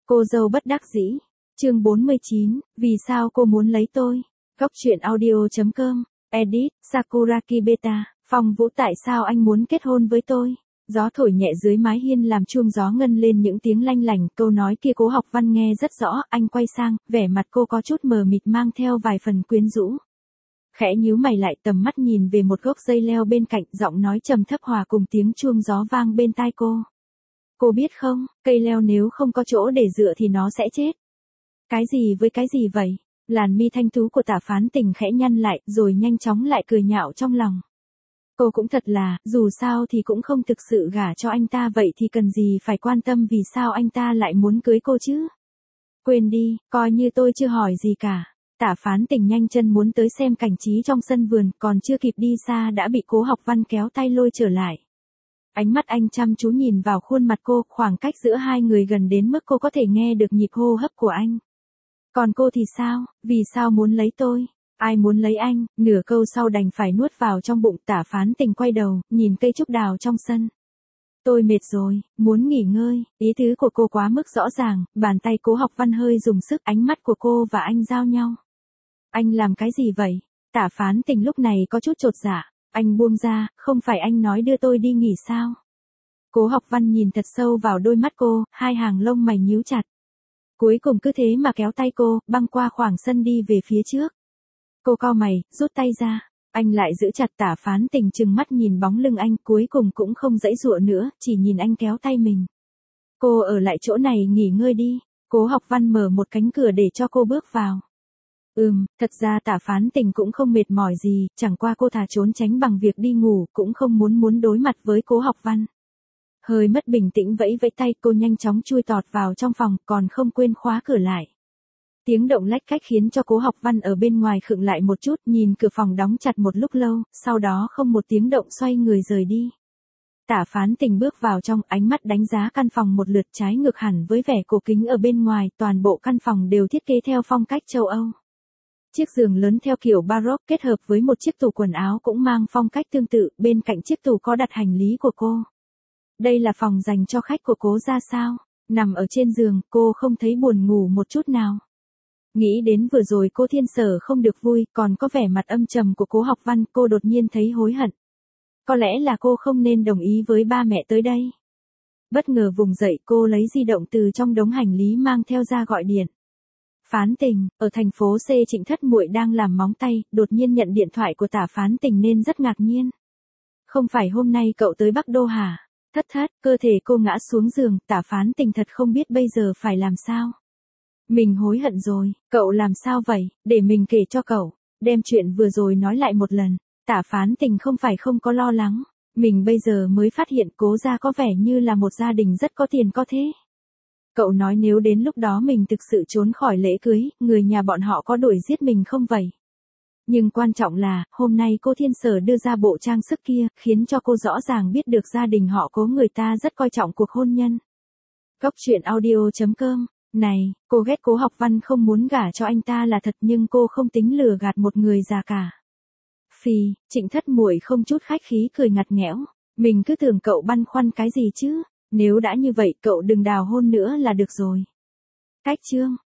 Cô dâu bất đắc dĩ. Chương 49, vì sao cô muốn lấy tôi? Góc truyện audio.com, edit, Sakuraki Beta, Phong Vũ tại sao anh muốn kết hôn với tôi? Gió thổi nhẹ dưới mái hiên làm chuông gió ngân lên những tiếng lanh lảnh, câu nói kia Cố Học Văn nghe rất rõ, anh quay sang, vẻ mặt cô có chút mờ mịt mang theo vài phần quyến rũ. Khẽ nhíu mày lại, tầm mắt nhìn về một gốc dây leo bên cạnh, giọng nói trầm thấp hòa cùng tiếng chuông gió vang bên tai cô. Cô biết không, cây leo nếu không có chỗ để dựa thì nó sẽ chết. Cái gì với cái gì vậy? Làn mi thanh tú của Tả Phán Tình khẽ nhăn lại, rồi nhanh chóng lại cười nhạo trong lòng. Cô cũng thật là, dù sao thì cũng không thực sự gả cho anh ta, vậy thì cần gì phải quan tâm vì sao anh ta lại muốn cưới cô chứ? Quên đi, coi như tôi chưa hỏi gì cả. Tả Phán Tình nhanh chân muốn tới xem cảnh trí trong sân vườn, còn chưa kịp đi xa đã bị Cố Học Văn kéo tay lôi trở lại. Ánh mắt anh chăm chú nhìn vào khuôn mặt cô, khoảng cách giữa hai người gần đến mức cô có thể nghe được nhịp hô hấp của anh. Còn cô thì sao, vì sao muốn lấy tôi? Ai muốn lấy anh? Nửa câu sau đành phải nuốt vào trong bụng. Tả Phán Tình quay đầu, nhìn cây trúc đào trong sân. Tôi mệt rồi, muốn nghỉ ngơi. Ý tứ của cô quá mức rõ ràng, bàn tay Cố Học Văn hơi dùng sức, ánh mắt của cô và anh giao nhau. Anh làm cái gì vậy? Tả Phán Tình lúc này có chút chột dạ. Anh buông ra, không phải anh nói đưa tôi đi nghỉ sao? Cố Học Văn nhìn thật sâu vào đôi mắt cô, hai hàng lông mày nhíu chặt. Cuối cùng cứ thế mà kéo tay cô, băng qua khoảng sân đi về phía trước. Cô cau mày, rút tay ra. Anh lại giữ chặt. Tả Phán Tình trừng mắt nhìn bóng lưng anh, cuối cùng cũng không giãy giụa nữa, chỉ nhìn anh kéo tay mình. Cô ở lại chỗ này nghỉ ngơi đi. Cố Học Văn mở một cánh cửa để cho cô bước vào. Thật ra Tả Phán Tình cũng không mệt mỏi gì, chẳng qua cô thà trốn tránh bằng việc đi ngủ, cũng không muốn đối mặt với Cố Học Văn. Hơi mất bình tĩnh vẫy vẫy tay, cô nhanh chóng chui tọt vào trong phòng, còn không quên khóa cửa lại. Tiếng động lách cách khiến cho Cố Học Văn ở bên ngoài khựng lại một chút, nhìn cửa phòng đóng chặt một lúc lâu, sau đó không một tiếng động xoay người rời đi. Tả Phán Tình bước vào trong, ánh mắt đánh giá căn phòng một lượt, trái ngược hẳn với vẻ cổ kính ở bên ngoài, toàn bộ căn phòng đều thiết kế theo phong cách châu Âu. Chiếc giường lớn theo kiểu baroque kết hợp với một chiếc tủ quần áo cũng mang phong cách tương tự, bên cạnh chiếc tủ có đặt hành lý của cô. Đây là phòng dành cho khách của Cố gia sao? Nằm ở trên giường, cô không thấy buồn ngủ một chút nào. Nghĩ đến vừa rồi cô Thiên Sở không được vui, còn có vẻ mặt âm trầm của Cố Học Văn, cô đột nhiên thấy hối hận. Có lẽ là cô không nên đồng ý với ba mẹ tới đây. Bất ngờ vùng dậy, cô lấy di động từ trong đống hành lý mang theo ra gọi điện. Phán Tình, ở thành phố C Trịnh Thất muội đang làm móng tay, đột nhiên nhận điện thoại của Tả Phán Tình nên rất ngạc nhiên. Không phải hôm nay cậu tới Bắc Đô hả? Thất, cơ thể cô ngã xuống giường, Tả Phán Tình thật không biết bây giờ phải làm sao. Mình hối hận rồi, cậu làm sao vậy, để mình kể cho cậu, đem chuyện vừa rồi nói lại một lần. Tả Phán Tình không phải không có lo lắng, mình bây giờ mới phát hiện Cố gia có vẻ như là một gia đình rất có tiền có thế. Cậu nói nếu đến lúc đó mình thực sự trốn khỏi lễ cưới, người nhà bọn họ có đuổi giết mình không vậy? Nhưng quan trọng là, hôm nay cô Thiên Sở đưa ra bộ trang sức kia, khiến cho cô rõ ràng biết được gia đình họ Cố người ta rất coi trọng cuộc hôn nhân. Góc truyện audio.com. Này, cô ghét Cố Học Văn không muốn gả cho anh ta là thật, nhưng cô không tính lừa gạt một người già cả. Phì, Trịnh Thất muội không chút khách khí cười ngặt nghẽo. Mình cứ tưởng cậu băn khoăn cái gì chứ? Nếu đã như vậy cậu đừng đào hôn nữa là được rồi. Cách chương.